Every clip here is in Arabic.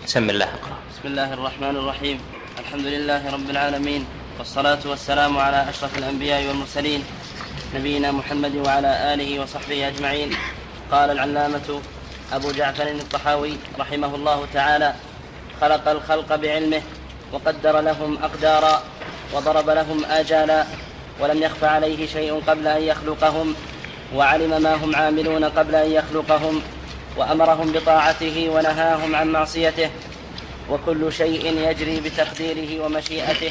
سم الله اقرأ. بسم الله الرحمن الرحيم. الحمد لله رب العالمين، والصلاة والسلام على أشرف الأنبياء والمرسلين نبينا محمد وعلى آله وصحبه أجمعين. قال العلامة أبو جعفر الطحاوي رحمه الله تعالى: خلق الخلق بعلمه وقدر لهم أقدارا وضرب لهم آجالا، ولم يخف عليه شيء قبل أن يخلقهم، وعلم ما هم عاملون قبل أن يخلقهم، وأمرهم بطاعته ونهاهم عن معصيته، وكل شيء يجري بتقديره ومشيئته،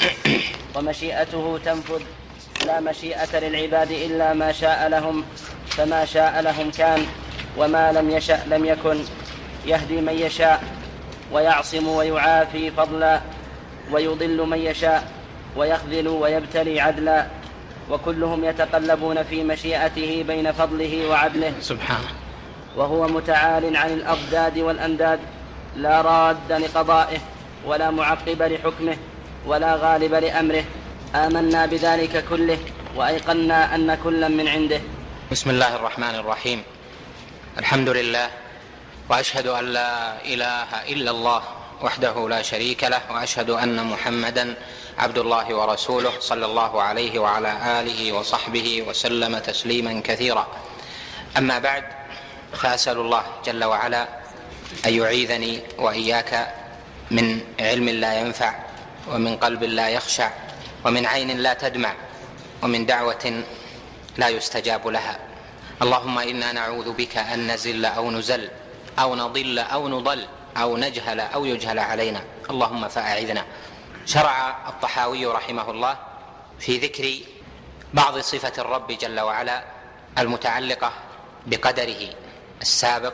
ومشيئته تنفذ، لا مشيئة للعباد إلا ما شاء لهم، فما شاء لهم كان، وما لم يشأ لم يكن. يهدي من يشاء ويعصم ويعافي فضلا، ويضل من يشاء ويخذل ويبتلي عدلا، وكلهم يتقلبون في مشيئته بين فضله وعدله سبحانه، وهو متعال عن الأضداد والأنداد، لا راد لقضائه ولا معقب لحكمه ولا غالب لأمره. آمنا بذلك كله وأيقنا أن كلا من عنده. بسم الله الرحمن الرحيم. الحمد لله، وأشهد أن لا إله إلا الله وحده لا شريك له، وأشهد أن محمدا عبد الله ورسوله صلى الله عليه وعلى آله وصحبه وسلم تسليما كثيرا. أما بعد، فأسأل الله جل وعلا أن يعيذني وإياك من علم لا ينفع، ومن قلب لا يخشع، ومن عين لا تدمع، ومن دعوة لا يستجاب لها. اللهم إنا نعوذ بك أن نزل أو نزل أو نضل أو نضل أو نجهل أو يجهل علينا، اللهم فأعذنا. شرع الطحاوي رحمه الله في ذكر بعض صفة الرب جل وعلا المتعلقة بقدره السابق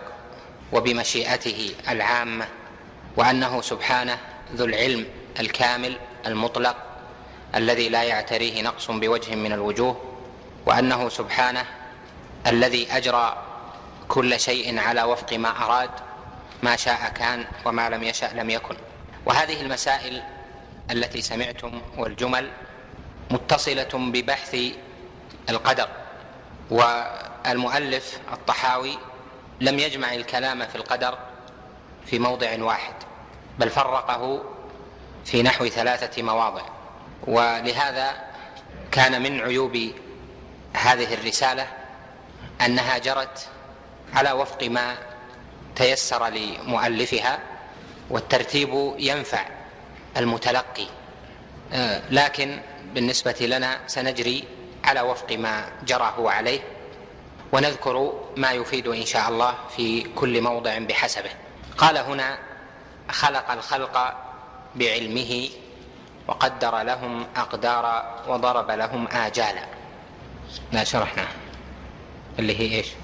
وبمشيئته العامة، وأنه سبحانه ذو العلم الكامل المطلق الذي لا يعتريه نقص بوجه من الوجوه، وأنه سبحانه الذي أجرى كل شيء على وفق ما أراد، ما شاء كان وما لم يشأ لم يكن. وهذه المسائل التي سمعتم والجمل متصلة ببحث القدر، والمؤلف الطحاوي لم يجمع الكلام في القدر في موضع واحد، بل فرقه في نحو 3 مواضع. ولهذا كان من عيوب هذه الرسالة أنها جرت على وفق ما تيسر لمؤلفها، والترتيب ينفع المتلقي، لكن بالنسبة لنا سنجري على وفق ما جرى هو عليه، ونذكر ما يفيد إن شاء الله في كل موضع بحسبه. قال هنا: خلق الخلق بعلمه وقدر لهم أقدارا وضرب لهم آجالا. لا شرحنا اللي هي إيش؟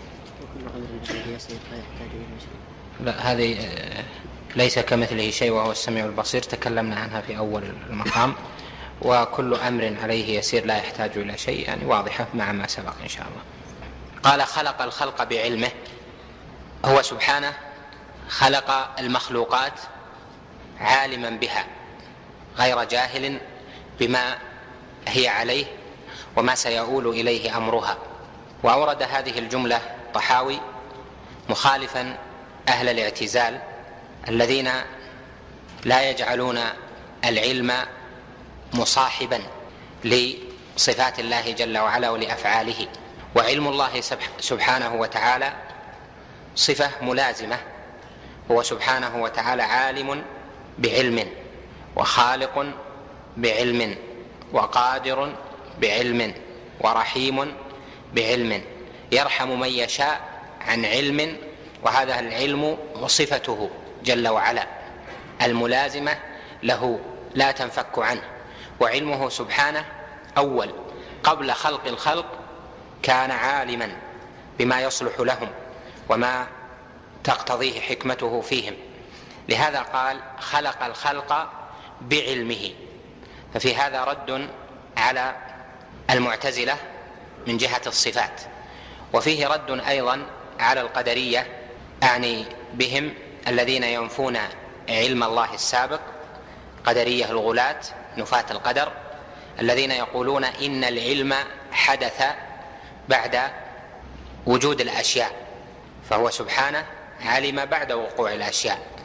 لا، هذه ليس كمثله شيء وهو السميع البصير، تكلمنا عنها في أول المقام. وكل أمر عليه يسير لا يحتاج إلى شيء، يعني واضحة مع ما سبق إن شاء الله. قال: خلق الخلق بعلمه. هو سبحانه خلق المخلوقات عالما بها، غير جاهل بما هي عليه وما سيؤول إليه أمرها. وأورد هذه الجملة طحاوي مخالفا أهل الاعتزال الذين لا يجعلون العلم مصاحبا لصفات الله جل وعلا ولأفعاله. وعلم الله سبحانه وتعالى صفة ملازمة، هو سبحانه وتعالى عالم بعلم، وخالق بعلم، وقادر بعلم، ورحيم بعلم، يرحم من يشاء عن علم، وهذا العلم وصفته جل وعلا الملازمة له لا تنفك عنه. وعلمه سبحانه أول قبل خلق الخلق كان عالما بما يصلح لهم وما تقتضيه حكمته فيهم، لهذا قال: خلق الخلق بعلمه. ففي هذا رد على المعتزلة من جهة الصفات، وفيه رد أيضا على القدرية، أعني بهم الذين ينفون علم الله السابق، قدرية الغلاة نفاة القدر، الذين يقولون إن العلم حدث بعد وجود الأشياء، فهو سبحانه علم بعد وقوع الأشياء.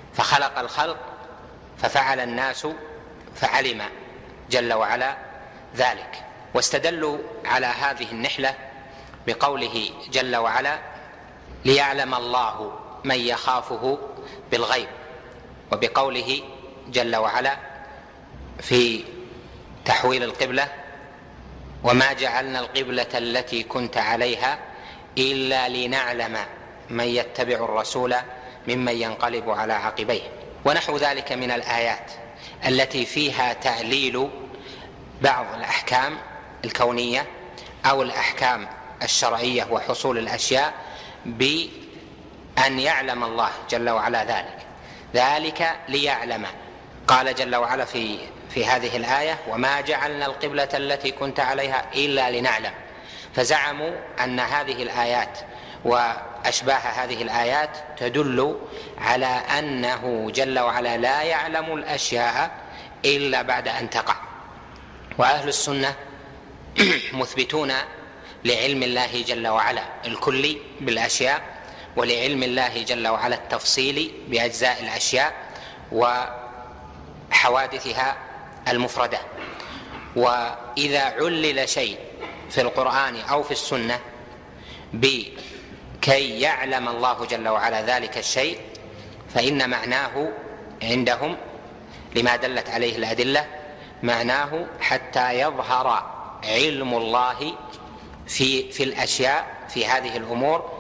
فخلق الخلق ففعل الناس فعلم جل وعلا ذلك. واستدلوا على هذه النحلة بقوله جل وعلا: ليعلم الله من يخافه بالغيب، وبقوله جل وعلا في تحويل القبلة: وما جعلنا القبلة التي كنت عليها إلا لنعلم من يتبع الرسول ممن ينقلب على عقبيه. ونحو ذلك من الآيات التي فيها تعليل بعض الأحكام الكونية أو الأحكام الشرعية وحصول الأشياء بأن يعلم الله جل وعلا ذلك ليعلم. قال جل وعلا في هذه الآية: وما جعلنا القبلة التي كنت عليها إلا لنعلم. فزعموا أن هذه الآيات وأشباه هذه الآيات تدل على أنه جل وعلا لا يعلم الأشياء إلا بعد أن تقع. وأهل السنة مثبتون لعلم الله جل وعلا الكلي بالأشياء، ولعلم الله جل وعلا التفصيلي بأجزاء الأشياء وحوادثها المفردة. وإذا علل شيء في القرآن أو في السنة بكي يعلم الله جل وعلا ذلك الشيء، فإن معناه عندهم لما دلت عليه الأدلة، معناه حتى يظهر علم الله في الأشياء في هذه الأمور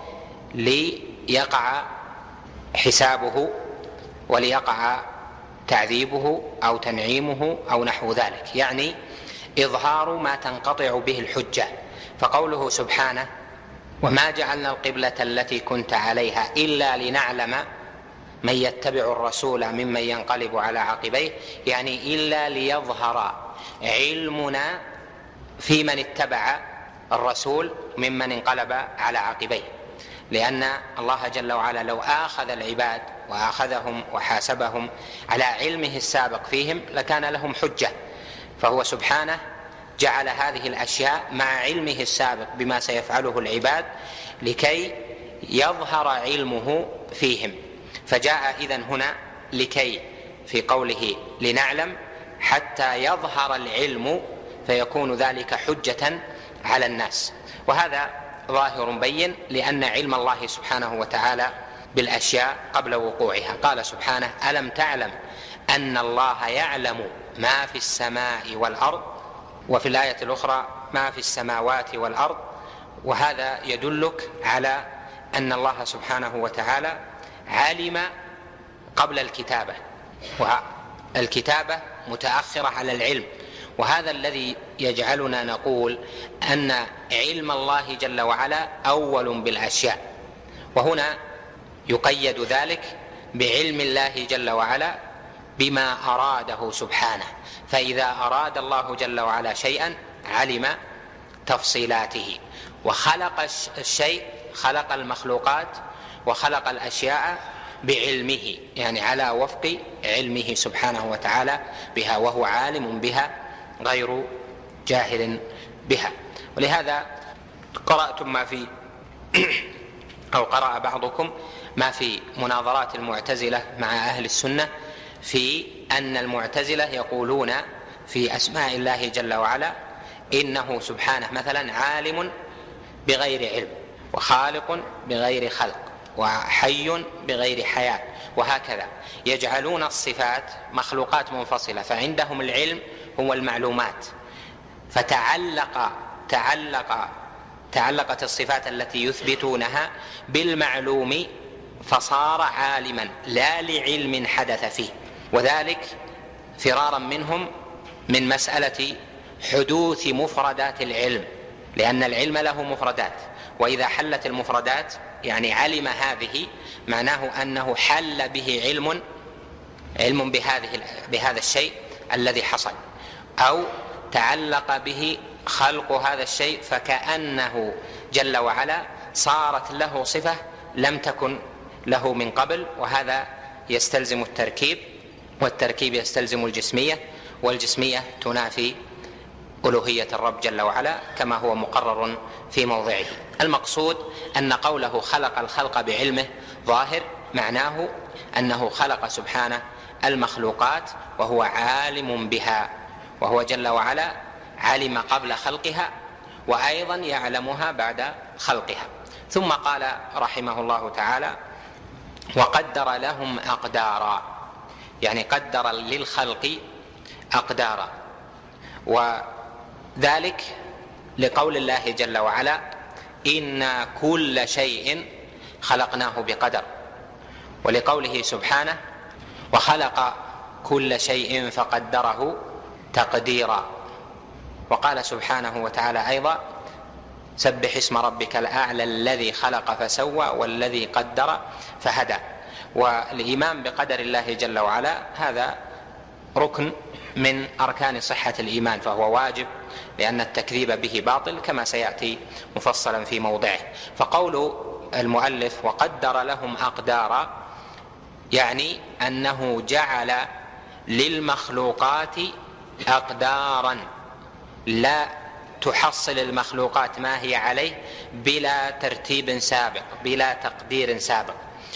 ليقع حسابه وليقع تعذيبه أو تنعيمه أو نحو ذلك، يعني إظهار ما تنقطع به الحجة. فقوله سبحانه: وما جعلنا القبلة التي كنت عليها إلا لنعلم من يتبع الرسول ممن ينقلب على عقبيه، يعني إلا ليظهر علمنا في من اتبع الرسول ممن انقلب على عقبيه. لأن الله جل وعلا لو آخذ العباد وآخذهم وحاسبهم على علمه السابق فيهم لكان لهم حجة، فهو سبحانه جعل هذه الأشياء مع علمه السابق بما سيفعله العباد لكي يظهر علمه فيهم. فجاء إذن هنا لكي في قوله لنعلم حتى يظهر العلم فيكون ذلك حجة على الناس. وهذا ظاهر بين لأن علم الله سبحانه وتعالى بالأشياء قبل وقوعها. قال سبحانه: ألم تعلم أن الله يعلم ما في السماء والأرض، وفي الآية الأخرى ما في السماوات والأرض. وهذا يدلك على أن الله سبحانه وتعالى علم قبل الكتابة، والكتابة متأخرة على العلم. وهذا الذي يجعلنا نقول أن علم الله جل وعلا أول بالأشياء. وهنا يقيد ذلك بعلم الله جل وعلا بما أراده سبحانه. فإذا أراد الله جل وعلا شيئا علم تفصيلاته، وخلق الشيء، خلق المخلوقات وخلق الأشياء بعلمه، يعني على وفق علمه سبحانه وتعالى بها، وهو عالم بها غير جاهل بها. ولهذا قرأتم ما في أو قرأ بعضكم ما في مناظرات المعتزلة مع أهل السنة في أن المعتزلة يقولون في أسماء الله جل وعلا إنه سبحانه مثلا عالم بغير علم، وخالق بغير خلق، وحي بغير حياة، وهكذا يجعلون الصفات مخلوقات منفصلة. فعندهم العلم هو المعلومات، تعلقت الصفات التي يثبتونها بالمعلوم فصار عالما لا لعلم حدث فيه. وذلك فرارا منهم من مسألة حدوث مفردات العلم، لأن العلم له مفردات، وإذا حلت المفردات يعني علم هذه معناه أنه حل به علم بهذا الشيء الذي حصل، أو تعلق به خلق هذا الشيء فكأنه جل وعلا صارت له صفة لم تكن له من قبل. وهذا يستلزم التركيب، والتركيب يستلزم الجسمية، والجسمية تنافي ألوهية الرب جل وعلا كما هو مقرر في موضعه. المقصود أن قوله خلق الخلق بعلمه ظاهر، معناه أنه خلق سبحانه المخلوقات وهو عالم بها، وهو جل وعلا علم قبل خلقها وأيضا يعلمها بعد خلقها. ثم قال رحمه الله تعالى: وقدر لهم أقدارا، يعني قدر للخلق أقدارا، وذلك لقول الله جل وعلا: إنا كل شيء خلقناه بقدر، ولقوله سبحانه: وخلق كل شيء فقدره تقديرا. وقال سبحانه وتعالى أيضا: سبح اسم ربك الأعلى الذي خلق فسوى والذي قدر فهدى. والإيمان بقدر الله جل وعلا هذا ركن من أركان صحة الإيمان، فهو واجب، لأن التكذيب به باطل كما سيأتي مفصلا في موضعه. فقول المؤلف: وقدر لهم أقدارا، يعني أنه جعل للمخلوقات أقدارا لا تحصل المخلوقات ما هي عليه بلا ترتيب سابق، بلا تقدير سابق.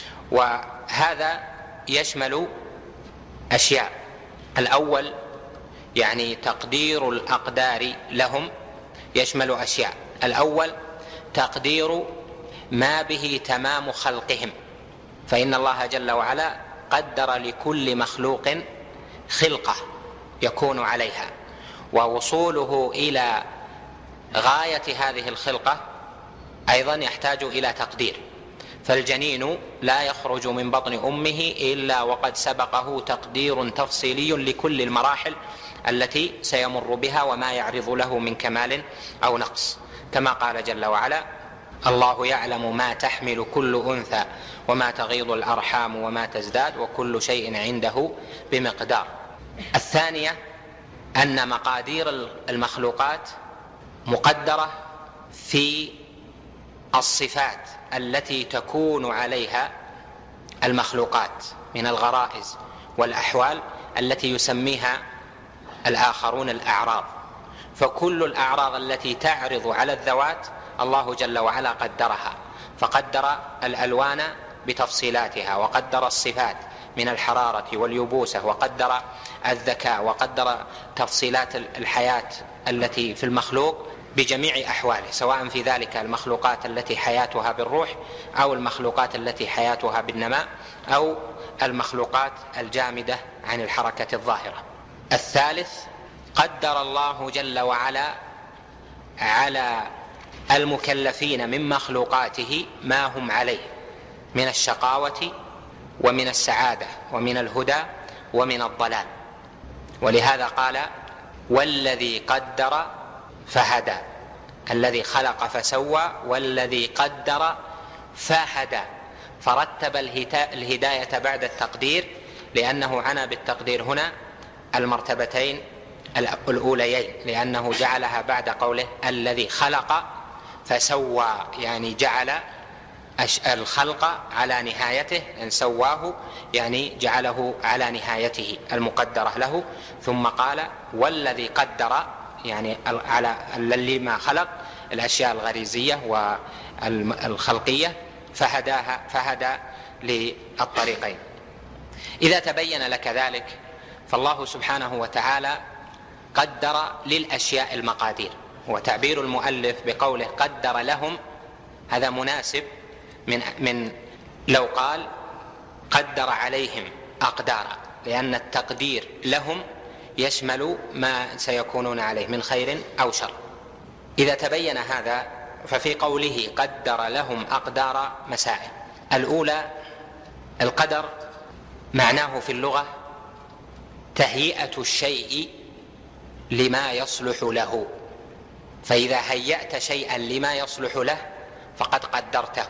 وهذا يشمل أشياء: الأول يعني تقدير الأقدار لهم يشمل أشياء. الأول تقدير ما به تمام خلقهم، فإن الله جل وعلا قدر لكل مخلوق خلقة يكون عليها، ووصوله إلى غاية هذه الخلقة أيضا يحتاج إلى تقدير. فالجنين لا يخرج من بطن أمه إلا وقد سبقه تقدير تفصيلي لكل المراحل التي سيمر بها وما يعرض له من كمال أو نقص، كما قال جل وعلا: الله يعلم ما تحمل كل أنثى وما تغيض الأرحام وما تزداد وكل شيء عنده بمقدار. الثانية أن مقادير المخلوقات مقدرة في الصفات التي تكون عليها المخلوقات من الغرائز والأحوال التي يسميها الآخرون الأعراض. فكل الأعراض التي تعرض على الذوات الله جل وعلا قدرها، فقدر الألوان بتفصيلاتها، وقدر الصفات من الحرارة واليبوسة، وقدر الذكاء، وقدر تفصيلات الحياة التي في المخلوق بجميع أحواله، سواء في ذلك المخلوقات التي حياتها بالروح، أو المخلوقات التي حياتها بالنماء، أو المخلوقات الجامدة عن الحركة الظاهرة. الثالث قدر الله جل وعلا على المكلفين من مخلوقاته ما هم عليه من الشقاوة ومن السعادة ومن الهدى ومن الضلال. ولهذا قال: والذي قدر فهدى، الذي خلق فسوى والذي قدر فهدى، فرتب الهداية بعد التقدير، لأنه عنى بالتقدير هنا المرتبتين الأوليين، لأنه جعلها بعد قوله الذي خلق فسوى، يعني جعل الخلق على نهايته، ان سواه يعني جعله على نهايته المقدرة له. ثم قال: والذي قدر، يعني على الذي ما خلق الأشياء الغريزية والخلقية فهدى للطريقين. إذا تبين لك ذلك فالله سبحانه وتعالى قدر للأشياء المقادير. وتعبير المؤلف بقوله قدر لهم هذا مناسب من لو قال قدر عليهم أقدارا، لأن التقدير لهم يشمل ما سيكونون عليه من خير أو شر. إذا تبين هذا ففي قوله قدر لهم أقدار مسائل. الأولى: القدر معناه في اللغة تهيئة الشيء لما يصلح له، فإذا هيأت شيئا لما يصلح له فقد قدرته.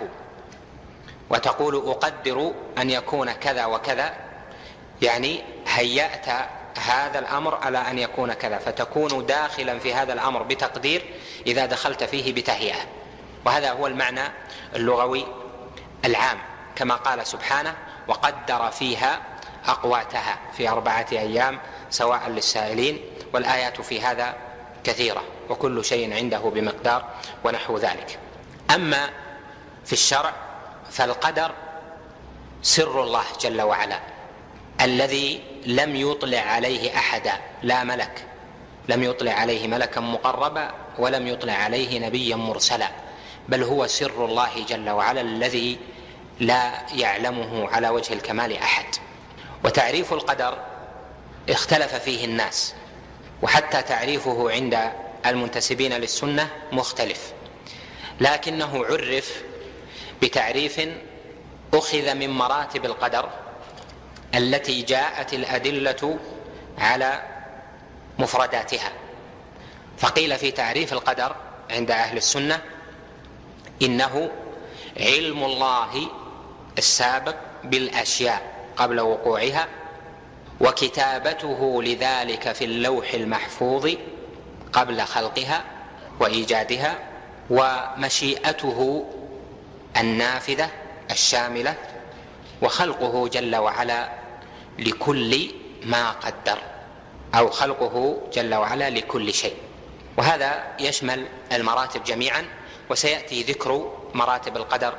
وتقول أقدر أن يكون كذا وكذا، يعني هيأت هذا الأمر على أن يكون كذا، فتكون داخلا في هذا الأمر بتقدير إذا دخلت فيه بتهيئة. وهذا هو المعنى اللغوي العام، كما قال سبحانه: وقدر فيها أقواتها في 4 أيام سواء للسائلين. والآيات في هذا كثيرة، وكل شيء عنده بمقدار ونحو ذلك. أما في الشرع فالقدر سر الله جل وعلا الذي لم يطلع عليه أحدا، لا ملك، لم يطلع عليه ملكا مقربا ولم يطلع عليه نبيا مرسلا، بل هو سر الله جل وعلا الذي لا يعلمه على وجه الكمال أحد. وتعريف القدر اختلف فيه الناس، وحتى تعريفه عند المنتسبين للسنة مختلف، لكنه عرف بتعريف أخذ من مراتب القدر التي جاءت الأدلة على مفرداتها. فقيل في تعريف القدر عند أهل السنة إنه علم الله السابق بالأشياء قبل وقوعها، وكتابته لذلك في اللوح المحفوظ قبل خلقها وإيجادها، ومشيئته النافذة الشاملة، وخلقه جل وعلا لكل ما قدر، أو خلقه جل وعلا لكل شيء. وهذا يشمل المراتب جميعا، وسيأتي ذكر مراتب القدر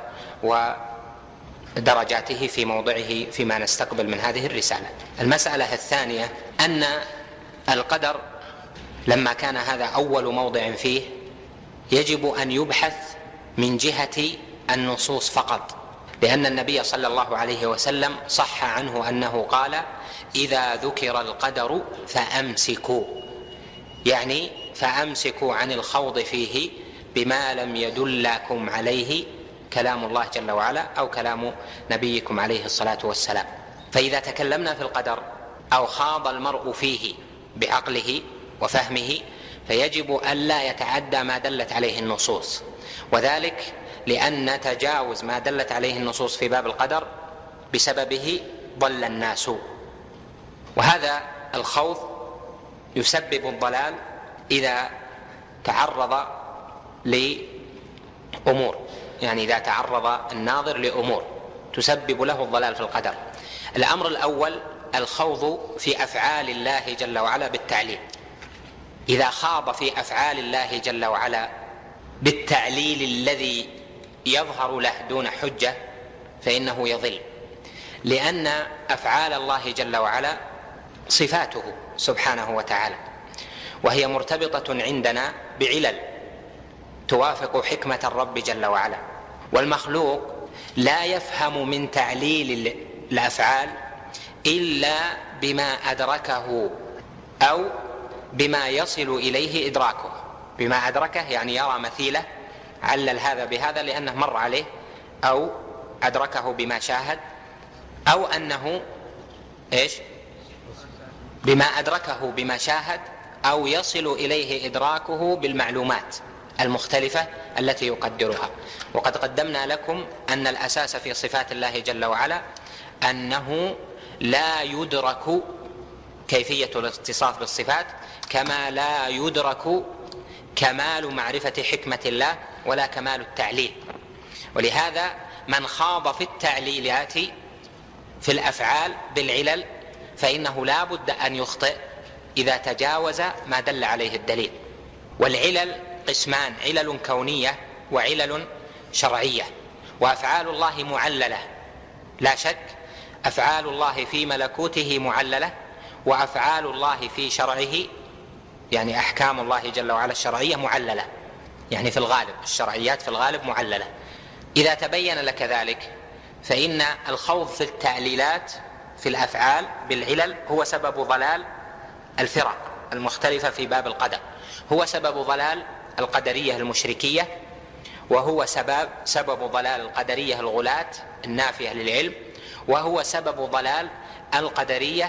ودرجاته في موضعه فيما نستقبل من هذه الرسالة. المسألة الثانية أن القدر لما كان هذا أول موضع فيه يجب أن يبحث من جهة النصوص فقط، لأن النبي صلى الله عليه وسلم صح عنه أنه قال: إذا ذكر القدر فأمسكوا، يعني فأمسكوا عن الخوض فيه بما لم يدلكم عليه كلام الله جل وعلا أو كلام نبيكم عليه الصلاة والسلام. فإذا تكلمنا في القدر أو خاض المرء فيه بعقله وفهمه فيجب ألا يتعدى ما دلت عليه النصوص، وذلك لأن تجاوز ما دلت عليه النصوص في باب القدر بسببه ضل الناس. وهذا الخوض يسبب الضلال إذا تعرض لأمور، يعني إذا تعرض الناظر لأمور تسبب له الضلال في القدر. الأمر الأول الخوض في أفعال الله جل وعلا بالتعليل. إذا خاض في أفعال الله جل وعلا بالتعليل الذي يظهر له دون حجة فإنه يضل، لأن أفعال الله جل وعلا صفاته سبحانه وتعالى، وهي مرتبطة عندنا بعلل توافق حكمة الرب جل وعلا، والمخلوق لا يفهم من تعليل الأفعال إلا بما أدركه أو بما يصل إليه إدراكه. بما أدركه يعني يرى مثيله علل هذا بهذا لأنه مر عليه، أو أدركه بما شاهد، أو أنه بما أدركه بما شاهد، أو يصل إليه إدراكه بالمعلومات المختلفة التي يقدرها. وقد قدمنا لكم أن الأساس في صفات الله جل وعلا أنه لا يدرك كيفية الاتصاف بالصفات، كما لا يدرك كمال معرفة حكمة الله ولا كمال التعليل. ولهذا من خاض في التعليلات في الأفعال بالعلل فإنه لا بد أن يخطئ إذا تجاوز ما دل عليه الدليل. والعلل قسمان: علل كونية وعلل شرعية. وأفعال الله معللة لا شك، أفعال الله في ملكوته معللة، وأفعال الله في شرعه يعني أحكام الله جل وعلا الشرعية معللة، يعني في الغالب الشرعيات في الغالب معللة. إذا تبين لك ذلك فإن الخوض في التعليلات في الأفعال بالعلل هو سبب ضلال الفرق المختلفة في باب القدر، هو سبب ضلال القدرية المشركية، وهو سبب ضلال القدرية الغلاة النافية للعلم، وهو سبب ضلال القدرية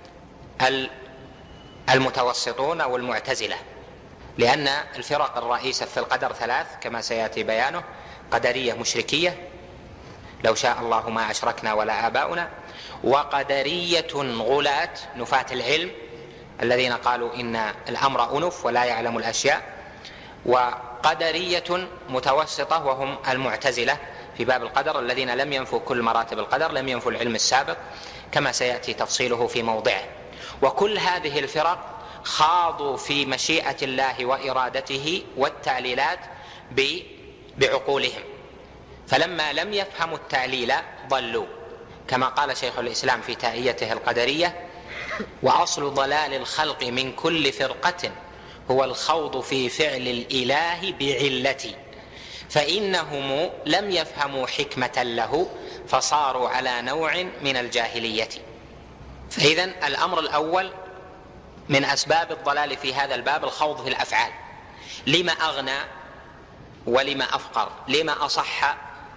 المتوسطون والمعتزلة. لأن الفرق الرئيسة في القدر ثلاث كما سيأتي بيانه: قدرية مشركية لو شاء الله ما أشركنا ولا آباؤنا، وقدرية غلاة نفاة العلم الذين قالوا إن الأمر أنف ولا يعلم الأشياء، وقدرية متوسطة وهم المعتزلة في باب القدر الذين لم ينفوا كل مراتب القدر، لم ينفوا العلم السابق كما سيأتي تفصيله في موضعه. وكل هذه الفرق خاضوا في مشيئة الله وإرادته والتعليلات بعقولهم، فلما لم يفهموا التعليل ضلوا. كما قال شيخ الإسلام في تائيته القدرية: وأصل ضلال الخلق من كل فرقة هو الخوض في فعل الإله بعلة، فإنهم لم يفهموا حكمة له فصاروا على نوع من الجاهلية. فإذن الأمر الأول من أسباب الضلال في هذا الباب الخوض في الأفعال. لما أغنى ولما أفقر، لما أصح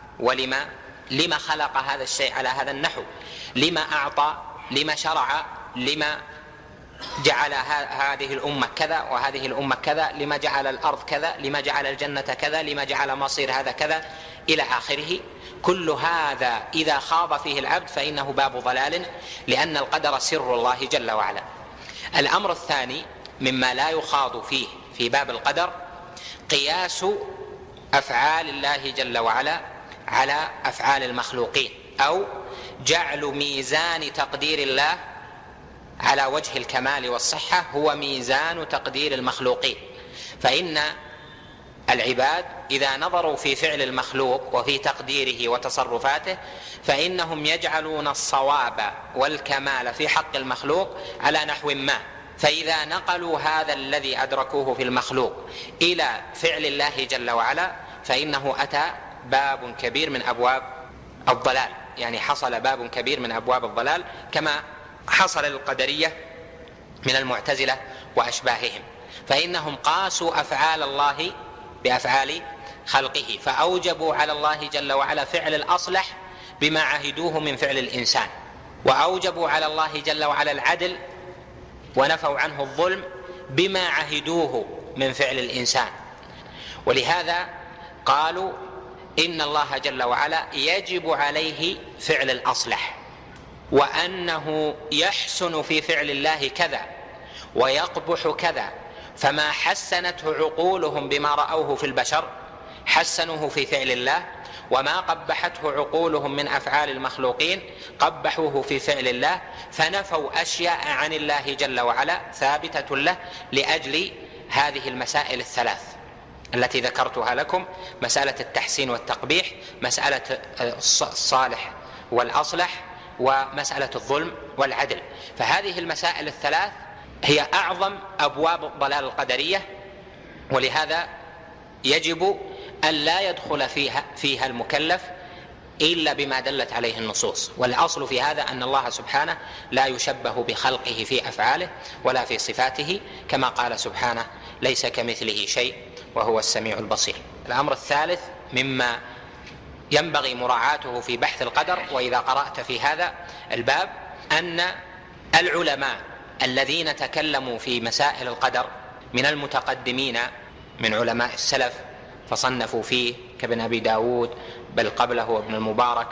لما خلق هذا الشيء على هذا النحو، لما أعطى، لما شرع، لما جعل هذه الأمة كذا وهذه الأمة كذا، لما جعل الأرض كذا، لما جعل الجنة كذا، لما جعل مصير هذا كذا إلى آخره. كل هذا إذا خاض فيه العبد فإنه باب ضلال، لأن القدر سر الله جل وعلا. الأمر الثاني مما لا يخاض فيه في باب القدر قياس أفعال الله جل وعلا على أفعال المخلوقين، أو جعل ميزان تقدير الله على وجه الكمال والصحة هو ميزان تقدير المخلوقين. فإن العباد إذا نظروا في فعل المخلوق وفي تقديره وتصرفاته فإنهم يجعلون الصواب والكمال في حق المخلوق على نحو ما، فإذا نقلوا هذا الذي أدركوه في المخلوق إلى فعل الله جل وعلا فإنه أتى باب كبير من أبواب الضلال، يعني حصل باب كبير من أبواب الضلال، كما حصل للقدرية من المعتزلة وأشباههم. فإنهم قاسوا أفعال الله بأفعال خلقه، فأوجبوا على الله جل وعلا فعل الأصلح بما عهدوه من فعل الإنسان، وأوجبوا على الله جل وعلا العدل ونفوا عنه الظلم بما عهدوه من فعل الإنسان. ولهذا قالوا إن الله جل وعلا يجب عليه فعل الأصلح، وأنه يحسن في فعل الله كذا ويقبح كذا، فما حسنته عقولهم بما رأوه في البشر حسنوه في فعل الله، وما قبحته عقولهم من أفعال المخلوقين قبحوه في فعل الله، فنفوا أشياء عن الله جل وعلا ثابتة له لأجل هذه المسائل الثلاث التي ذكرتها لكم: مسألة التحسين والتقبيح، مسألة الصالح والأصلح، ومسألة الظلم والعدل. فهذه المسائل الثلاث هي أعظم أبواب ضلال القدرية، ولهذا يجب أن لا يدخل فيها المكلف إلا بما دلت عليه النصوص. والأصل في هذا أن الله سبحانه لا يشبه بخلقه في أفعاله ولا في صفاته، كما قال سبحانه: ليس كمثله شيء وهو السميع البصير. الأمر الثالث مما ينبغي مراعاته في بحث القدر وإذا قرأت في هذا الباب أن العلماء الذين تكلموا في مسائل القدر من المتقدمين من علماء السلف فصنفوا فيه كابن أبي داود، بل قبله ابن المبارك،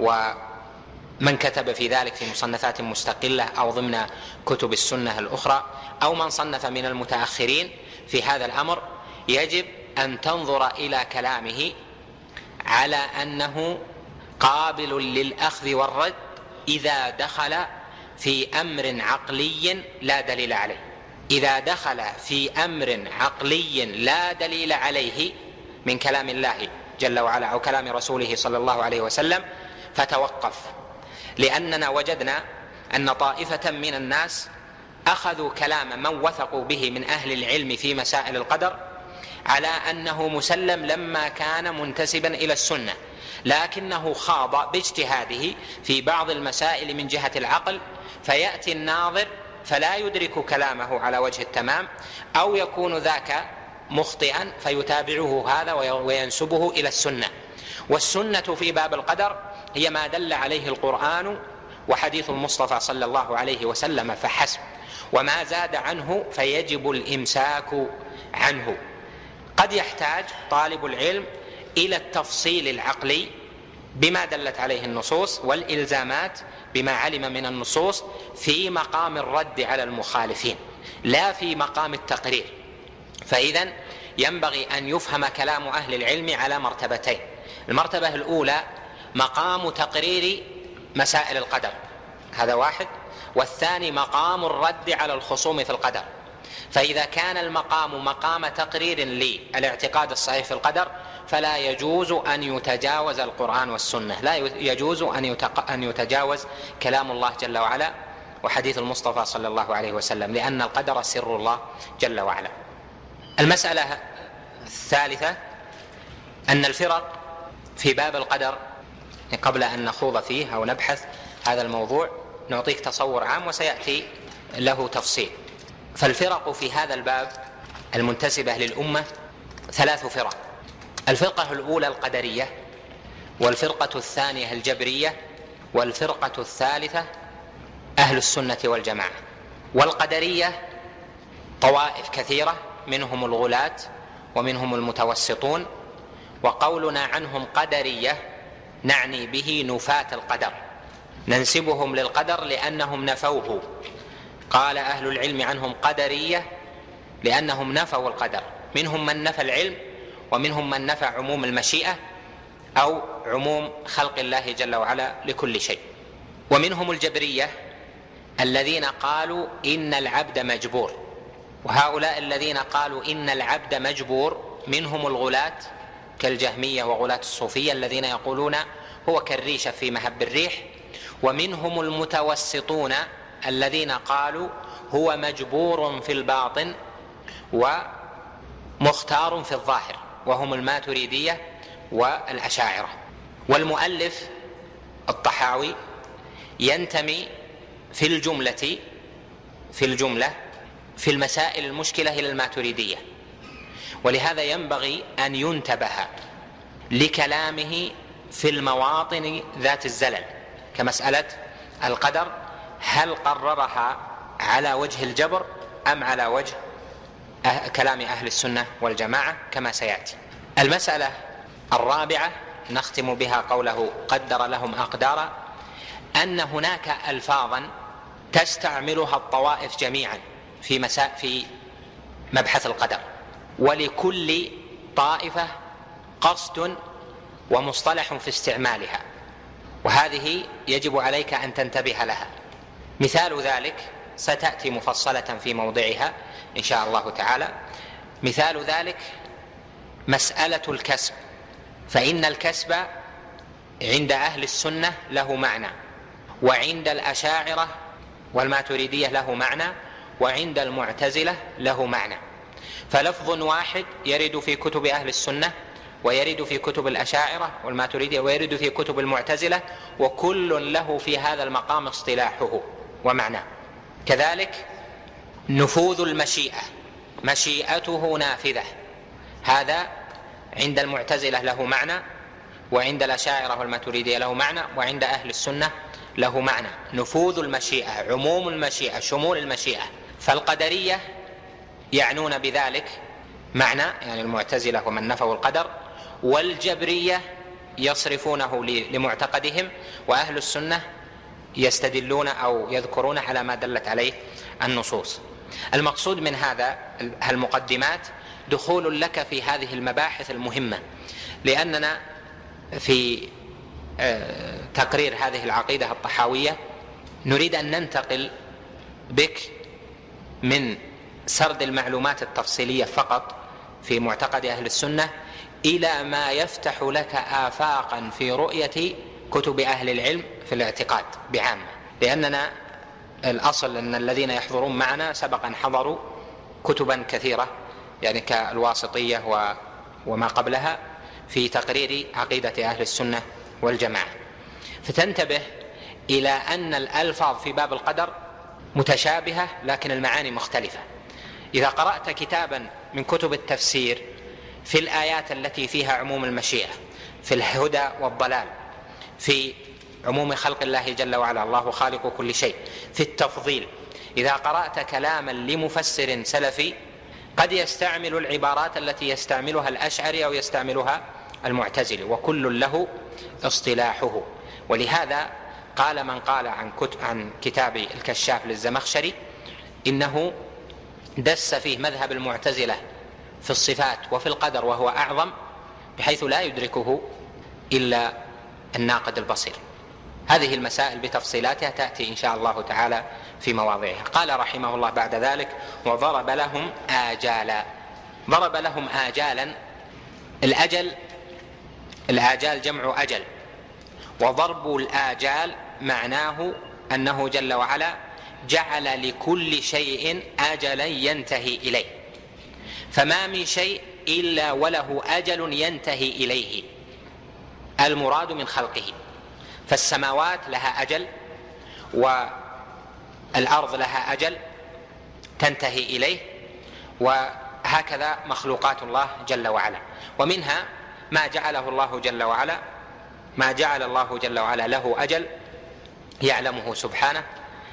ومن كتب في ذلك في مصنفات مستقلة أو ضمن كتب السنة الأخرى، أو من صنف من المتأخرين في هذا الأمر، يجب أن تنظر إلى كلامه على أنه قابل للأخذ والرد إذا دخل في أمر عقلي لا دليل عليه. إذا دخل في أمر عقلي لا دليل عليه من كلام الله جل وعلا أو كلام رسوله صلى الله عليه وسلم فتوقف، لأننا وجدنا أن طائفة من الناس أخذوا كلام من وثقوا به من أهل العلم في مسائل القدر على أنه مسلم لما كان منتسبا إلى السنة، لكنه خاض باجتهاده في بعض المسائل من جهة العقل، فيأتي الناظر فلا يدرك كلامه على وجه التمام، أو يكون ذاك مخطئا فيتابعه هذا وينسبه إلى السنة. والسنة في باب القدر هي ما دل عليه القرآن وحديث المصطفى صلى الله عليه وسلم فحسب، وما زاد عنه فيجب الإمساك عنه. قد يحتاج طالب العلم إلى التفصيل العقلي بما دلت عليه النصوص والإلزامات بما علم من النصوص في مقام الرد على المخالفين، لا في مقام التقرير. فإذن ينبغي أن يفهم كلام أهل العلم على مرتبتين: المرتبة الأولى مقام تقرير مسائل القدر، هذا واحد، والثاني مقام الرد على الخصوم في القدر. فإذا كان المقام مقام تقرير للاعتقاد الصحيح في القدر فلا يجوز أن يتجاوز القرآن والسنة، لا يجوز أن يتجاوز كلام الله جل وعلا وحديث المصطفى صلى الله عليه وسلم، لأن القدر سر الله جل وعلا. المسألة الثالثة أن الفرق في باب القدر، قبل أن نخوض فيه أو نبحث هذا الموضوع نعطيك تصور عام وسيأتي له تفصيل. فالفرق في هذا الباب المنتسبة للأمة 3 فرق: الفرقة الأولى القدرية، والفرقة الثانية الجبرية، والفرقة الثالثة أهل السنة والجماعة. والقدرية طوائف كثيرة، منهم الغلاة ومنهم المتوسطون، وقولنا عنهم قدرية نعني به نفاة القدر، ننسبهم للقدر لأنهم نفوه. قال أهل العلم عنهم قدرية لأنهم نفوا القدر، منهم من نفى العلم، ومنهم من نفى عموم المشيئة أو عموم خلق الله جل وعلا لكل شيء. ومنهم الجبرية الذين قالوا إن العبد مجبور، وهؤلاء الذين قالوا إن العبد مجبور منهم الغلاة كالجهمية وغلاة الصوفية الذين يقولون هو كالريشة في مهب الريح، ومنهم المتوسطون الذين قالوا هو مجبور في الباطن ومختار في الظاهر، وهم الماتريدية والأشاعرة. والمؤلف الطحاوي ينتمي في الجملة في المسائل المشكلة إلى الماتريدية، ولهذا ينبغي أن ينتبه لكلامه في المواطن ذات الزلل، كمسألة القدر، هل قررها على وجه الجبر أم على وجه كلام أهل السنة والجماعة كما سيأتي. المسألة الرابعة نختم بها قوله قدر لهم أقدارا، أن هناك ألفاظا تستعملها الطوائف جميعا في مبحث القدر، ولكل طائفة قصد ومصطلح في استعمالها، وهذه يجب عليك أن تنتبه لها. مثال ذلك ستأتي مفصلة في موضعها إن شاء الله تعالى. مثال ذلك مسألة الكسب، فإن الكسب عند أهل السنة له معنى، وعند الأشاعرة والماتريدية له معنى، وعند المعتزلة له معنى. فلفظ واحد يرد في كتب أهل السنة، ويرد في كتب الأشاعرة والماتريدية، ويرد في كتب المعتزلة، وكل له في هذا المقام اصطلاحه ومعناه. كذلك نفوذ المشيئة، مشيئته نافذة، هذا عند المعتزلة له معنى، وعند الأشاعرة والماتريدية له معنى، وعند أهل السنة له معنى. نفوذ المشيئة، عموم المشيئة، شمول المشيئة. فالقدرية يعنون بذلك معنى، يعني المعتزلة ومن نفوا القدر، والجبرية يصرفونه لمعتقدهم، وأهل السنة يستدلون أو يذكرون على ما دلت عليه النصوص. المقصود من هذا المقدمات دخول لك في هذه المباحث المهمة، لأننا في تقرير هذه العقيدة الطحاوية نريد أن ننتقل بك من سرد المعلومات التفصيلية فقط في معتقد أهل السنة إلى ما يفتح لك آفاقا في رؤية كتب أهل العلم في الاعتقاد بعامة، لأننا الأصل أن الذين يحضرون معنا سبقا حضروا كتبا كثيرة، يعني كالواسطية وما قبلها في تقرير عقيدة أهل السنة والجماعة. فتنتبه إلى أن الألفاظ في باب القدر متشابهة لكن المعاني مختلفة. إذا قرأت كتابا من كتب التفسير في الآيات التي فيها عموم المشيئة، في الهدى والضلال، في عموم خلق الله جل وعلا، الله خالق كل شيء، في التفضيل، إذا قرأت كلاما لمفسر سلفي قد يستعمل العبارات التي يستعملها الأشعري أو يستعملها المعتزلي، وكل له اصطلاحه. ولهذا قال من قال عن كتاب الكشاف للزمخشري إنه دس فيه مذهب المعتزلة في الصفات وفي القدر وهو أعظم، بحيث لا يدركه إلا الناقد البصير. هذه المسائل بتفصيلاتها تأتي إن شاء الله تعالى في مواضعها. قال رحمه الله بعد ذلك: وضرب لهم آجالا. ضرب لهم آجالا، الأجل الآجال جمع أجل، وضرب الآجال معناه أنه جل وعلا جعل لكل شيء أجلا ينتهي إليه، فما من شيء إلا وله أجل ينتهي إليه، المراد من خلقه. فالسماوات لها أجل، والأرض لها أجل تنتهي إليه، وهكذا مخلوقات الله جل وعلا. ومنها ما جعل الله جل وعلا له أجل يعلمه سبحانه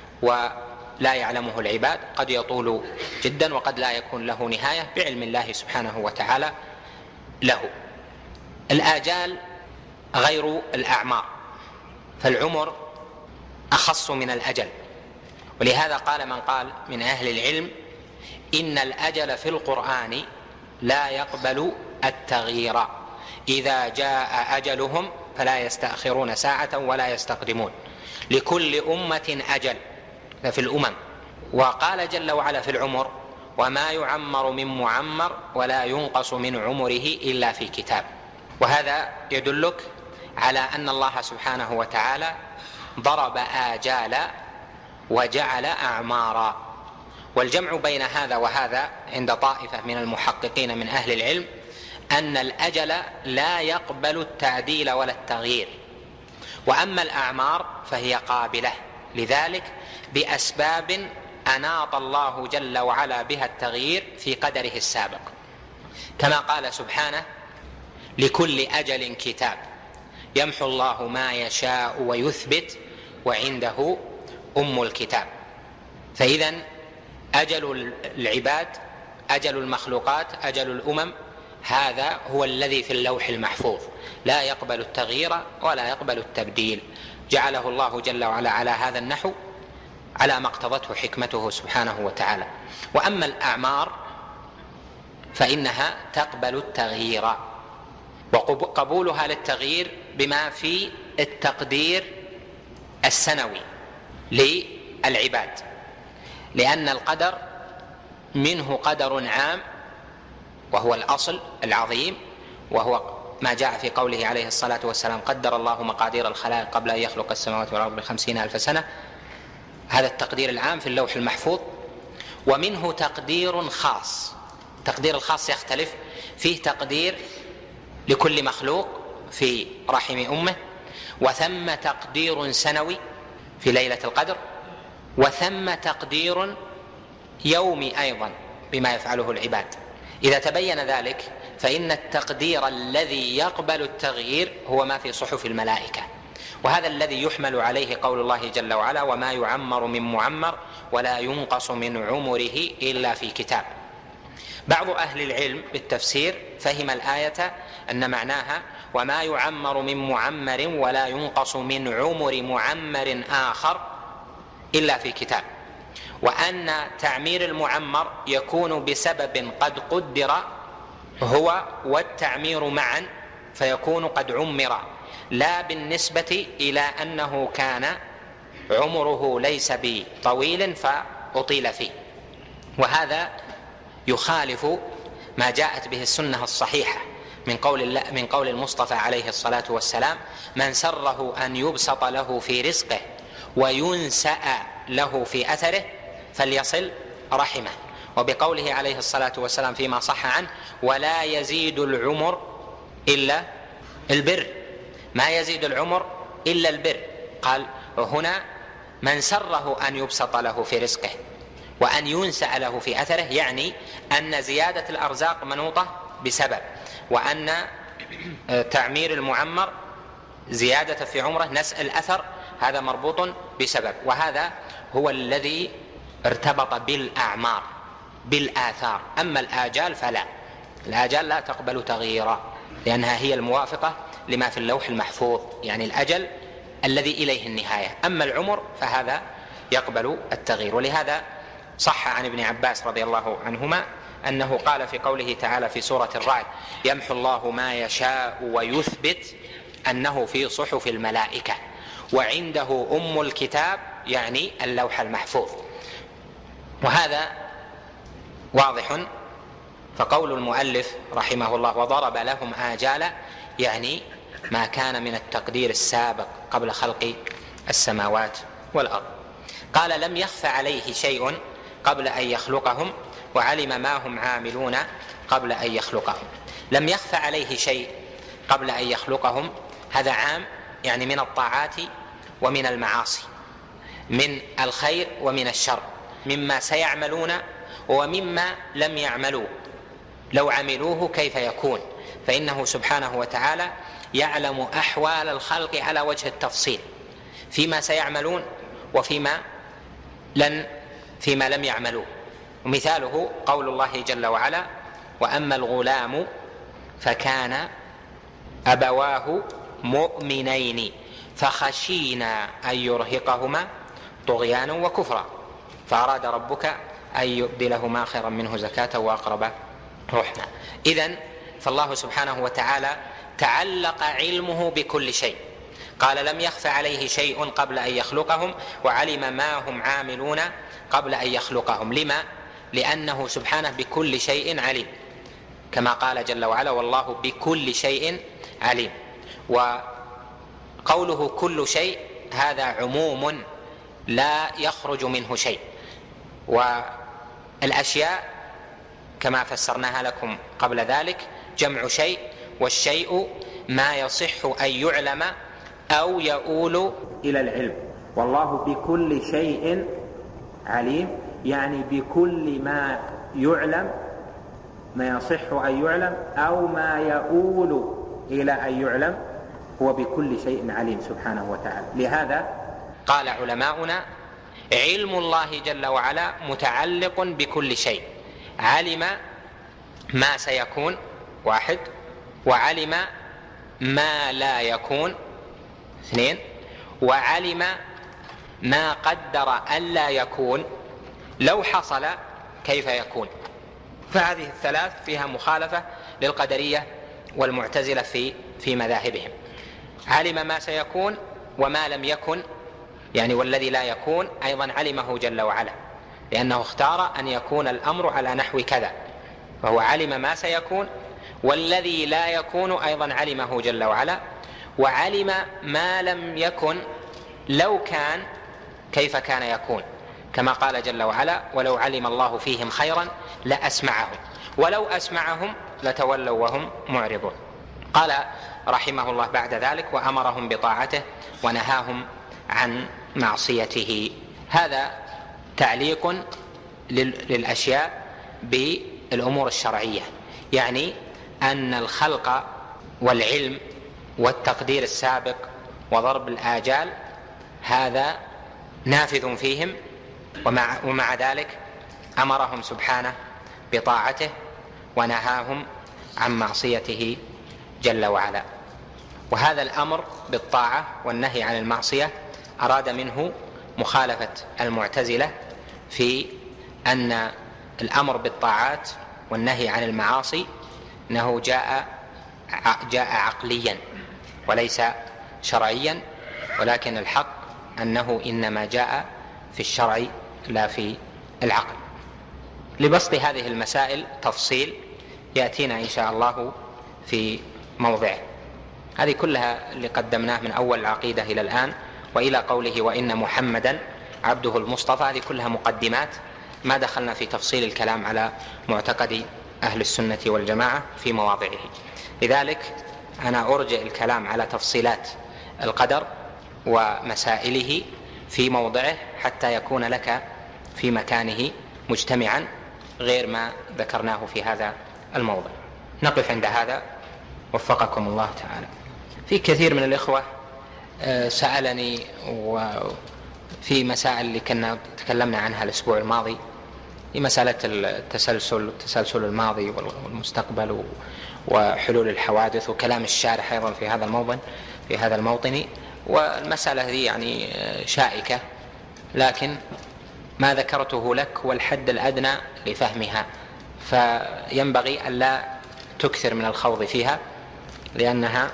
ولا يعلمه العباد، قد يطول جدا وقد لا يكون له نهاية بعلم الله سبحانه وتعالى له. الآجال غير الأعمار، فالعمر أخص من الأجل، ولهذا قال من قال من أهل العلم إن الأجل في القرآن لا يقبل التغيير، إذا جاء أجلهم فلا يستأخرون ساعة ولا يستقدمون، لكل أمة أجل في الأمم. وقال جل وعلا في العمر وما يعمر من معمر ولا ينقص من عمره إلا في كتاب. وهذا يدلك على أن الله سبحانه وتعالى ضرب آجال وجعل أعمارا. والجمع بين هذا وهذا عند طائفة من المحققين من أهل العلم أن الأجل لا يقبل التعديل ولا التغيير، وأما الأعمار فهي قابلة لذلك بأسباب أناط الله جل وعلا بها التغيير في قدره السابق، كما قال سبحانه لكل أجل كتاب يمحو الله ما يشاء ويثبت وعنده أم الكتاب. فإذن أجل العباد، أجل المخلوقات، أجل الأمم، هذا هو الذي في اللوح المحفوظ، لا يقبل التغيير ولا يقبل التبديل، جعله الله جل وعلا على هذا النحو على ما اقتضته حكمته سبحانه وتعالى. وأما الأعمار فإنها تقبل التغيير، وقبولها للتغيير بما في التقدير السنوي للعباد، لأن القدر منه قدر عام وهو الأصل العظيم، وهو ما جاء في قوله عليه الصلاة والسلام قدر الله مقادير الخلائق قبل أن يخلق السماوات والأرض ب50,000 سنة، هذا التقدير العام في اللوح المحفوظ. ومنه تقدير خاص، التقدير الخاص يختلف، فيه تقدير لكل مخلوق في رحم أمه، وثم تقدير سنوي في ليلة القدر، وثم تقدير يومي أيضا بما يفعله العباد. إذا تبين ذلك فإن التقدير الذي يقبل التغيير هو ما في صحف الملائكة، وهذا الذي يحمل عليه قول الله جل وعلا وما يعمر من معمر ولا ينقص من عمره إلا في كتاب. بعض أهل العلم بالتفسير فهم الآية أن معناها وما يعمر من معمر ولا ينقص من عمر معمر آخر إلا في كتاب، وأن تعمير المعمر يكون بسبب قد قدر هو والتعمير معا فيكون قد عمر، لا بالنسبة إلى أنه كان عمره ليس بطويل فأطيل فيه. وهذا يخالف ما جاءت به السنة الصحيحة من قول المصطفى عليه الصلاة والسلام من سره أن يبسط له في رزقه وينسأ له في أثره فليصل رحمه، وبقوله عليه الصلاة والسلام فيما صح عنه ولا يزيد العمر إلا البر، ما يزيد العمر إلا البر. قال هنا من سره أن يبسط له في رزقه وأن ينسأ له في أثره، يعني أن زيادة الأرزاق منوطة بسبب، وأن تعمير المعمر زيادة في عمره نسأ الأثر هذا مربوط بسبب. وهذا هو الذي ارتبط بالأعمار بالآثار. أما الآجال فلا، الآجال لا تقبل تغييرا لأنها هي الموافقة لما في اللوح المحفوظ، يعني الأجل الذي إليه النهاية. أما العمر فهذا يقبل التغيير. ولهذا صح عن ابن عباس رضي الله عنهما أنه قال في قوله تعالى في سورة الرعد يمحو الله ما يشاء ويثبت أنه في صحف الملائكة وعنده أم الكتاب، يعني اللوح المحفوظ. وهذا واضح. فقول المؤلف رحمه الله وضرب لهم آجالا يعني ما كان من التقدير السابق قبل خلق السماوات والأرض. قال لم يخف عليه شيء قبل أن يخلقهم وعلم ما هم عاملون قبل أن يخلقهم. لم يخف عليه شيء قبل أن يخلقهم، هذا عام، يعني من الطاعات ومن المعاصي، من الخير ومن الشر، مما سيعملون ومما لم يعملوا، لو عملوه كيف يكون، فإنه سبحانه وتعالى يعلم أحوال الخلق على وجه التفصيل فيما سيعملون وفيما لم يعملوه. ومثاله قول الله جل وعلا: وأما الغلام فكان أبواه مؤمنين فخشينا أن يرهقهما طغيانا وكفرا فأراد ربك أن يبدلهما خيرا منه زكاة وأقرب رحما. إذن فالله سبحانه وتعالى تعلق علمه بكل شيء. قال لم يخف عليه شيء قبل أن يخلقهم وعلم ما هم عاملون قبل أن يخلقهم. لما؟ لأنه سبحانه بكل شيء عليم، كما قال جل وعلا: والله بكل شيء عليم. وقوله كل شيء هذا عموم لا يخرج منه شيء، والأشياء كما فسرناها لكم قبل ذلك جمع شيء، والشيء ما يصح أن يعلم أو يؤول إلى العلم. والله بكل شيء عليم، يعني بكل ما يعلم، ما يصح أن يعلم أو ما يؤول إلى أن يعلم، هو بكل شيء عليم سبحانه وتعالى. لهذا قال علماؤنا: علم الله جل وعلا متعلق بكل شيء، علم ما سيكون، واحد، وعلم ما لا يكون، اثنين، وعلم ما قدر ألا يكون لو حصل كيف يكون. فهذه الثلاث فيها مخالفة للقدرية والمعتزلة في مذاهبهم. علم ما سيكون وما لم يكن، يعني والذي لا يكون أيضا علمه جل وعلا، لأنه اختار أن يكون الأمر على نحو كذا، فهو علم ما سيكون، والذي لا يكون أيضا علمه جل وعلا، وعلم ما لم يكن لو كان كيف كان يكون، كما قال جل وعلا: ولو علم الله فيهم خيرا لأسمعهم ولو أسمعهم لتولوا وهم معرضون. قال رحمه الله بعد ذلك: وأمرهم بطاعته ونهاهم عن معصيته. هذا تعليق للأشياء بالأمور الشرعية، يعني أن الخلق والعلم والتقدير السابق وضرب الآجال هذا نافذ فيهم، ومع ذلك أمرهم سبحانه بطاعته ونهاهم عن معصيته جل وعلا. وهذا الأمر بالطاعة والنهي عن المعصية أراد منه مخالفة المعتزلة في أن الأمر بالطاعات والنهي عن المعاصي أنه جاء عقليا وليس شرعيا، ولكن الحق أنه إنما جاء في الشرع لا في العقل. لبسط هذه المسائل تفصيل يأتينا إن شاء الله في موضعه. هذه كلها اللي قدمناه من أول العقيدة إلى الآن وإلى قوله: وإن محمدا عبده المصطفى، هذه كلها مقدمات، ما دخلنا في تفصيل الكلام على معتقد أهل السنة والجماعة في مواضعه. لذلك أنا أرجع الكلام على تفصيلات القدر ومسائله في موضعه حتى يكون لك في مكانه مجتمعا، غير ما ذكرناه في هذا الموضع. نقف عند هذا وفقكم الله تعالى. في كثير من الإخوة سألني وفي مسائل اللي كنا تكلمنا عنها الأسبوع الماضي، في مسألة التسلسل الماضي والمستقبل وحلول الحوادث وكلام الشارح أيضا في هذا الموطن. والمسألة هذه يعني شائكة، لكن ما ذكرته لك هو الحد الأدنى لفهمها، فينبغي ألا تكثر من الخوض فيها لأنها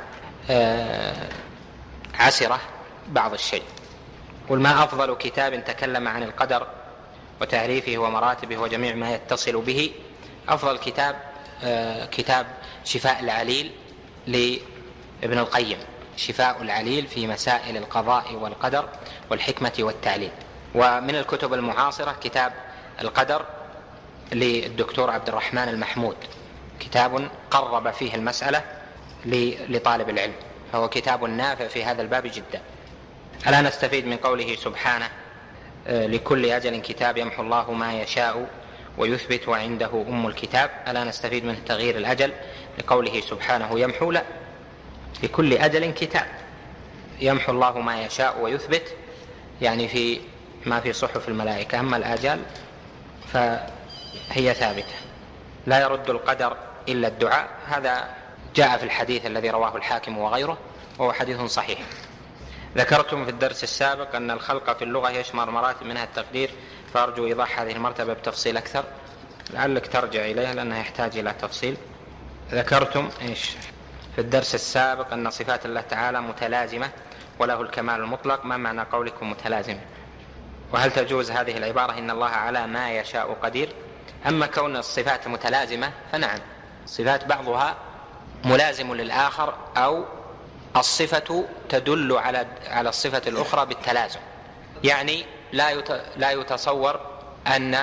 عسرة بعض الشيء. والما أفضل كتاب تكلم عن القدر وتعريفه ومراتبه وجميع ما يتصل به، أفضل كتاب كتاب شفاء العليل ابن القيم، شفاء العليل في مسائل القضاء والقدر والحكمة والتعليل. ومن الكتب المعاصرة كتاب القدر للدكتور عبد الرحمن المحمود، كتاب قرب فيه المسألة لطالب العلم، فهو كتاب نافع في هذا الباب جدا. ألا نستفيد من قوله سبحانه لكل أجل كتاب يمحو الله ما يشاء ويثبت وعنده أم الكتاب؟ ألا نستفيد من تغيير الأجل لقوله سبحانه يمحو؟ لا، لكل أجل كتاب، يمحو الله ما يشاء ويثبت يعني في ما في صحف الملائكة، أما الآجال فهي ثابتة. لا يرد القدر إلا الدعاء، هذا جاء في الحديث الذي رواه الحاكم وغيره وهو حديث صحيح. ذكرتم في الدرس السابق أن الخلق في اللغة يشمل مراتب منها التقدير، فأرجو إيضاح هذه المرتبة بتفصيل أكثر، لعلك ترجع إليها لأنها يحتاج إلى تفصيل. ذكرتم في الدرس السابق أن صفات الله تعالى متلازمة وله الكمال المطلق، ما معنى قولكم متلازمة؟ وهل تجوز هذه العبارة إن الله على ما يشاء قدير؟ أما كون الصفات متلازمة فنعم، صفات بعضها ملازم للآخر أو الصفة تدل على الصفة الأخرى بالتلازم. يعني لا يتصور أن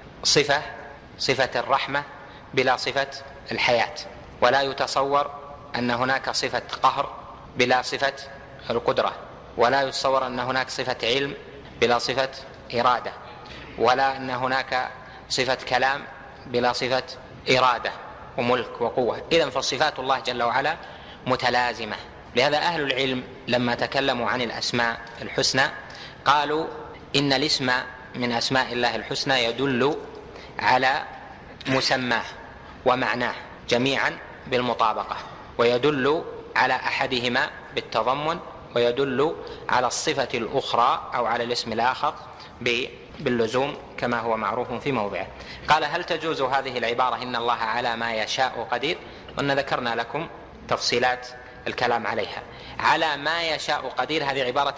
صفة الرحمة بلا صفة الحياة، ولا يتصور أن هناك صفة قهر بلا صفة القدرة، ولا يتصور أن هناك صفة علم بلا صفة إرادة، ولا أن هناك صفة كلام بلا صفة إرادة وملك وقوة. إذن فصفات الله جل وعلا متلازمة. لهذا أهل العلم لما تكلموا عن الأسماء الحسنى قالوا إن الاسم من أسماء الله الحسنى يدل على مسماه ومعناه جميعا بالمطابقة، ويدل على أحدهما بالتضمن، ويدل على الصفة الأخرى أو على الاسم الآخر باللزوم كما هو معروف في موضعه. قال هل تجوز هذه العبارة إن الله على ما يشاء قدير؟ وأن ذكرنا لكم تفصيلات الكلام عليها. على ما يشاء قدير هذه عبارة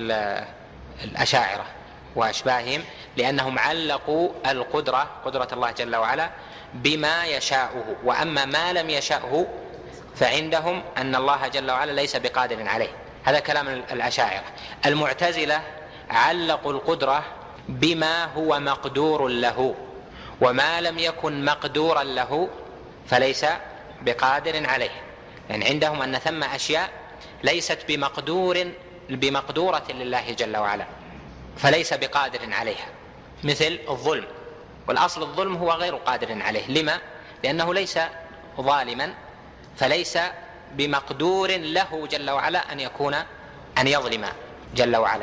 الأشاعرة وأشباههم، لأنهم علقوا قدرة الله جل وعلا بما يشاءه، وأما ما لم يشاءه فعندهم أن الله جل وعلا ليس بقادر عليه. هذا كلام الأشاعرة. المعتزلة علقوا القدرة بما هو مقدور له، وما لم يكن مقدورا له فليس بقادر عليه. يعني عندهم أن ثم أشياء ليست بمقدورة لله جل وعلا فليس بقادر عليها، مثل الظلم، والأصل الظلم هو غير قادر عليه. لما؟ لأنه ليس ظالما، فليس بمقدور له جل وعلا أن يظلم جل وعلا.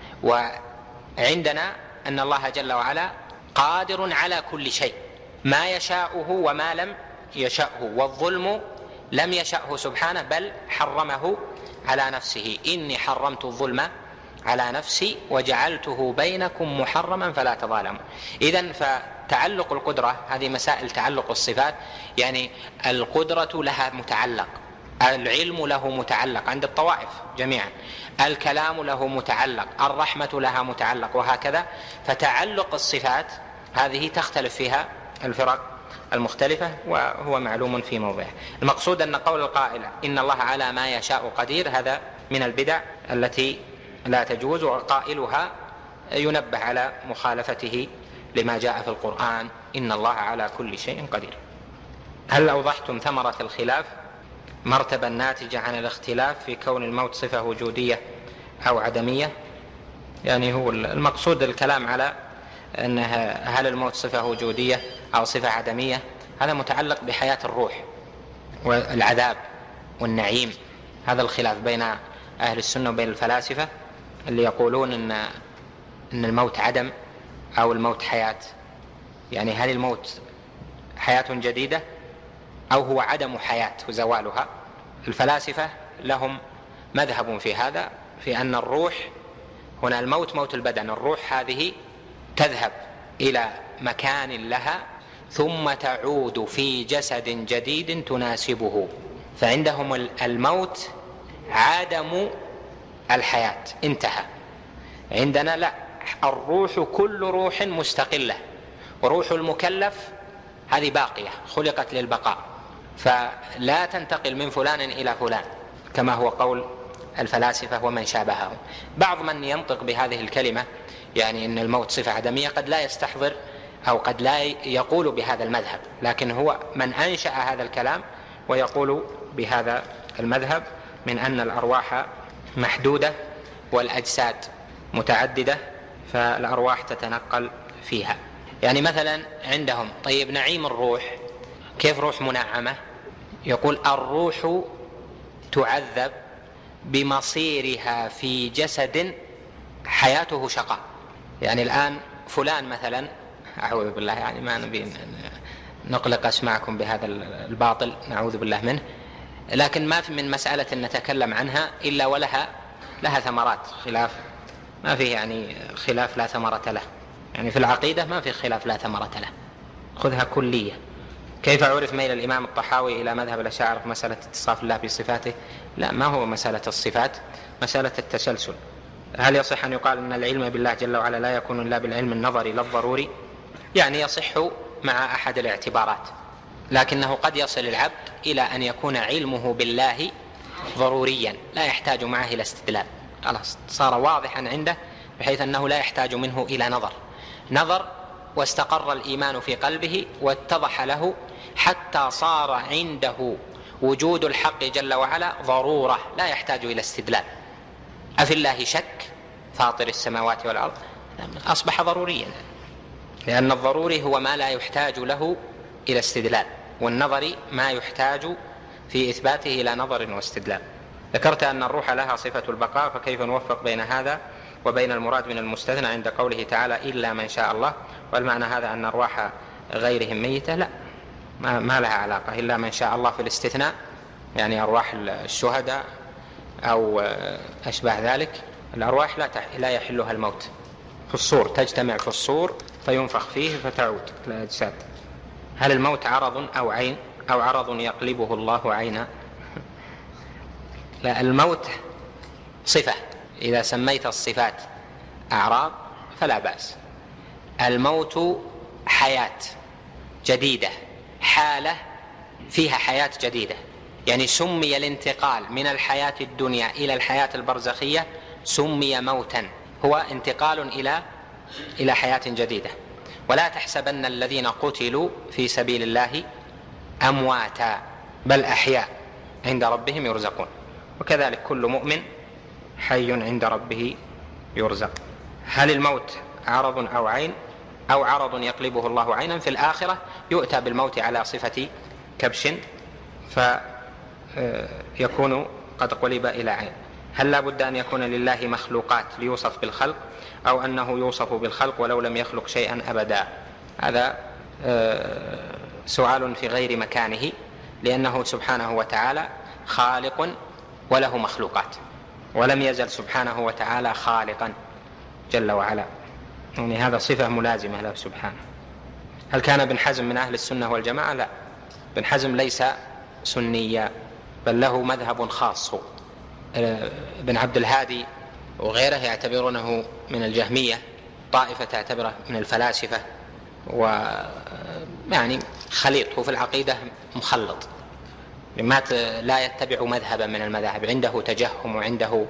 وعندنا أن الله جل وعلا قادر على كل شيء، ما يشاءه وما لم يشاءه، والظلم لم يشأه سبحانه بل حرمه على نفسه، إني حرمت الظلم على نفسي وجعلته بينكم محرما فلا تظالموا. إذن فتعلق القدرة، هذه مسائل تعلق الصفات، يعني القدرة لها متعلق، العلم له متعلق عند الطوائف جميعا، الكلام له متعلق، الرحمة لها متعلق، وهكذا. فتعلق الصفات هذه تختلف فيها الفرق المختلفة، وهو معلوم في موضعه. المقصود أن قول القائل إن الله على ما يشاء قدير هذا من البدع التي لا تجوز، وقائلها ينبه على مخالفته لما جاء في القرآن إن الله على كل شيء قدير. هل أوضحتم ثمرة الخلاف، مرتبة الناتجة عن الاختلاف في كون الموت صفة وجودية أو عدمية؟ يعني هو المقصود الكلام على أن هل الموت صفة وجودية أو صفة عدمية، هذا متعلق بحياة الروح والعذاب والنعيم. هذا الخلاف بين أهل السنة وبين الفلاسفة اللي يقولون إن الموت عدم أو الموت حياة، يعني هل الموت حياة جديدة أو هو عدم حياة وزوالها. الفلاسفة لهم مذهب في هذا، في أن الروح هنا الموت موت البدن، الروح هذه تذهب إلى مكان لها ثم تعود في جسد جديد تناسبه، فعندهم الموت عدم الحياة انتهى. عندنا لا، الروح كل روح مستقلة، وروح المكلف هذه باقية خلقت للبقاء، فلا تنتقل من فلان إلى فلان. كما هو قول الفلاسفة ومن شابههم. بعض من ينطق بهذه الكلمة يعني أن الموت صفة عدمية قد لا يستحضر أو قد لا يقول بهذا المذهب، لكن هو من أنشأ هذا الكلام ويقول بهذا المذهب من أن الأرواح محدودة والأجساد متعددة، فالأرواح تتنقل فيها. يعني مثلا عندهم طيب نعيم الروح، كيف روح منعمة؟ يقول الروح تعذب بمصيرها في جسد حياته شقاء. يعني الآن فلان مثلا، أعوذ بالله يعني ما نبي نقلق أسماعكم بهذا الباطل نعوذ بالله منه، لكن ما في من مسألة نتكلم عنها إلا ولها ثمرات، خلاف ما فيه يعني خلاف لا ثمرة له، يعني في العقيدة ما في خلاف لا ثمرة له، خذها كلية. كيف عرف ميل الإمام الطحاوي إلى مذهب الأشاعرة في مسألة اتصاف الله بصفاته؟ لا، ما هو مسألة الصفات، مسألة التسلسل. هل يصح أن يقال أن العلم بالله جل وعلا لا يكون إلا بالعلم النظري لا الضروري؟ يعني يصح مع أحد الاعتبارات، لكنه قد يصل العبد إلى أن يكون علمه بالله ضروريا لا يحتاج معه إلى استدلال، خلاص صار واضحا عنده بحيث أنه لا يحتاج منه إلى نظر واستقر الإيمان في قلبه واتضح له حتى صار عنده وجود الحق جل وعلا ضرورة لا يحتاج إلى استدلال. أفي الله شك فاطر السماوات والأرض؟ أصبح ضروريا، لأن الضروري هو ما لا يحتاج له إلى استدلال، والنظر ما يحتاج في إثباته إلى نظر واستدلال. ذكرت أن الروح لها صفة البقاء، فكيف نوفق بين هذا وبين المراد من المستثنى عند قوله تعالى إلا من شاء الله؟ والمعنى هذا أن أرواح غيرهم ميتة؟ لا، ما لها علاقة. إلا من شاء الله في الاستثناء يعني أرواح الشهداء أو أشبه ذلك، الأرواح لا يحلها الموت. في الصور تجتمع في الصور فينفخ فيه فتعود الأجساد. هل الموت عرض أو عين أو عرض يقلبه الله عينا؟ لا، الموت صفة، إذا سميت الصفات أعراض فلا بأس. الموت حياة جديدة، حالة فيها حياة جديدة، يعني سمي الانتقال من الحياة الدنيا إلى الحياة البرزخية سمي موتا، هو انتقال إلى حياة جديدة. ولا تحسبن الذين قتلوا في سبيل الله أمواتا بل أحياء عند ربهم يرزقون. وكذلك كل مؤمن حي عند ربه يرزق. هل الموت عرض أو عين أو عرض يقلبه الله عينا؟ في الآخرة يؤتى بالموت على صفة كبش فيكون قد قلب إلى عين. هل لا بد أن يكون لله مخلوقات ليوصف بالخلق، أو أنه يوصف بالخلق ولو لم يخلق شيئا أبدا؟ هذا سؤال في غير مكانه، لأنه سبحانه وتعالى خالق وله مخلوقات، ولم يزل سبحانه وتعالى خالقا جل وعلا، يعني هذا صفة ملازمة له سبحانه. هل كان ابن حزم من أهل السنة والجماعة؟ لا، ابن حزم ليس سنيا بل له مذهب خاص. ابن عبد الهادي وغيره يعتبرونه من الجهمية، طائفة تعتبره من الفلاسفة، ويعني خليط، هو في العقيدة مخلط، لا يتبع مذهبا من المذاهب، عنده تجهم وعنده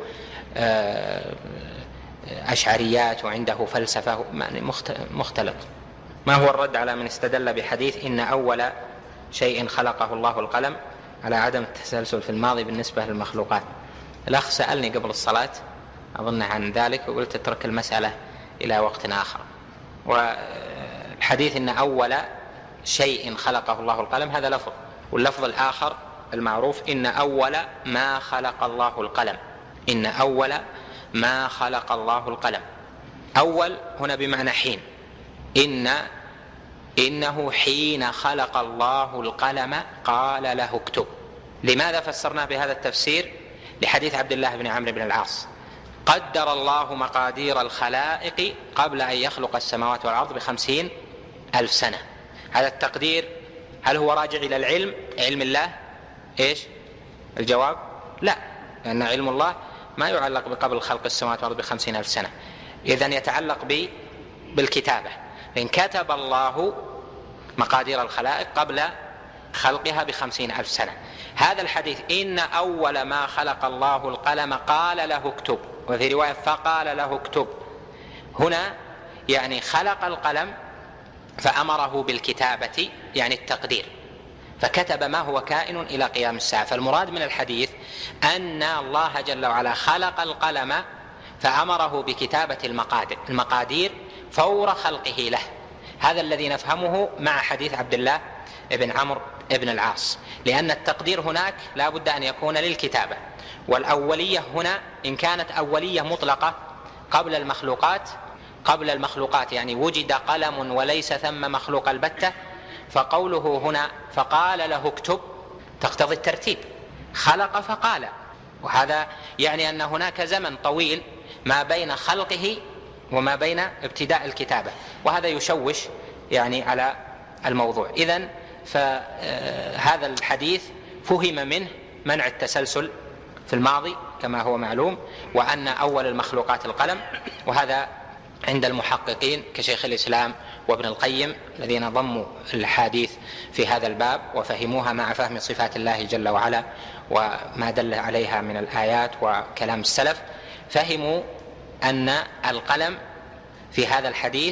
أشعريات وعنده فلسفة، يعني مختلط. ما هو الرد على من استدل بحديث إن أول شيء خلقه الله القلم على عدم التسلسل في الماضي بالنسبة للمخلوقات؟ الأخ سألني قبل الصلاة أظن عن ذلك وقلت اترك المسألة إلى وقت آخر. والحديث إن أول شيء خلقه الله القلم هذا لفظ، واللفظ الآخر المعروف إن أول ما خلق الله القلم، إن أول ما خلق الله القلم. أول هنا بمعنى حين، إنه حين خلق الله القلم قال له اكتب. لماذا فسرنا بهذا التفسير؟ لحديث عبد الله بن عمرو بن العاص: قدر الله مقادير الخلائق قبل أن يخلق السماوات والأرض ب50,000 سنة. هذا التقدير هل هو راجع إلى العلم، علم الله؟ إيش الجواب؟ لا، لأن علم الله ما يعلق بقبل خلق السماوات والأرض ب50,000 سنة، إذن يتعلق بالكتابة. فإن كتب الله مقادير الخلائق قبل خلقها ب50,000 سنة، هذا الحديث إن أول ما خلق الله القلم قال له اكتب، وفي رواية فقال له اكتب. هنا يعني خلق القلم فأمره بالكتابة، يعني التقدير، فكتب ما هو كائن إلى قيام الساعة. فالمراد من الحديث أن الله جل وعلا خلق القلم فأمره بكتابة المقادير فور خلقه له. هذا الذي نفهمه مع حديث عبد الله بن عمرو بن العاص، لأن التقدير هناك لا بد أن يكون للكتابة، والأولية هنا إن كانت أولية مطلقة قبل المخلوقات يعني وجد قلم وليس ثم مخلوق البتة، فقوله هنا فقال له اكتب تقتضي الترتيب، خلق فقال، وهذا يعني أن هناك زمن طويل ما بين خلقه وما بين ابتداء الكتابة، وهذا يشوش يعني على الموضوع. إذن فهذا الحديث فهم منه منع التسلسل في الماضي كما هو معلوم، وأن أول المخلوقات القلم، وهذا عند المحققين كشيخ الإسلام وابن القيم الذين ضموا الحديث في هذا الباب وفهموها مع فهم صفات الله جل وعلا وما دل عليها من الآيات وكلام السلف، فهموا أن القلم في هذا الحديث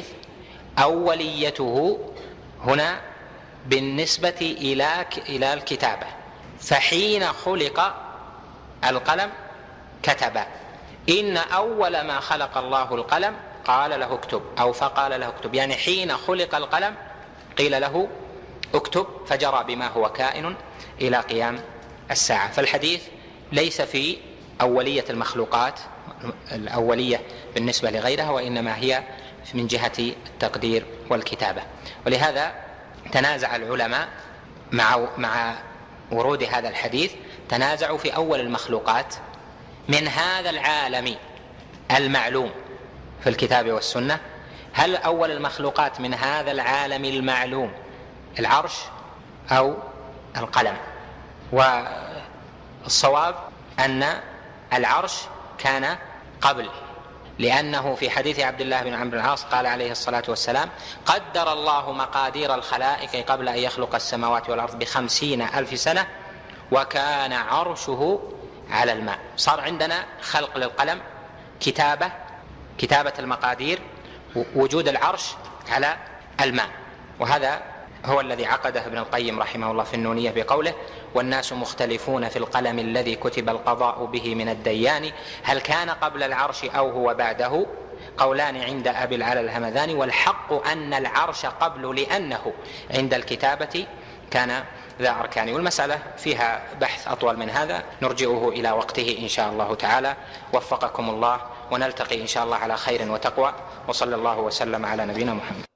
أوليته هنا بالنسبة إلى الكتابة، فحين خلق القلم كتب. إن أول ما خلق الله القلم قال له اكتب أو فقال له اكتب، يعني حين خلق القلم قيل له اكتب فجرى بما هو كائن إلى قيام الساعة. فالحديث ليس في أولية المخلوقات، الأولية بالنسبة لغيرها، وإنما هي من جهة التقدير والكتابة. ولهذا تنازع العلماء مع ورود هذا الحديث، تنازعوا في أول المخلوقات من هذا العالم المعلوم في الكتاب والسنة، هل أول المخلوقات من هذا العالم المعلوم العرش أو القلم؟ والصواب أن العرش كان قبل، لأنه في حديث عبد الله بن عمرو بن العاص قال عليه الصلاة والسلام قدر الله مقادير الخلائق قبل أن يخلق السماوات والأرض 50,000 سنة وكان عرشه على الماء. صار عندنا خلق للقلم، كتابة المقادير، وجود العرش على الماء. وهذا هو الذي عقده ابن القيم رحمه الله في النونية بقوله والناس مختلفون في القلم الذي كتب القضاء به من الديان، هل كان قبل العرش أو هو بعده؟ قولان عند أبي العلا الهمذاني، والحق أن العرش قبل لأنه عند الكتابة كان ذا أركان. والمسألة فيها بحث أطول من هذا نرجئه إلى وقته إن شاء الله تعالى. وفقكم الله، ونلتقي إن شاء الله على خير وتقوى، وصلى الله وسلم على نبينا محمد.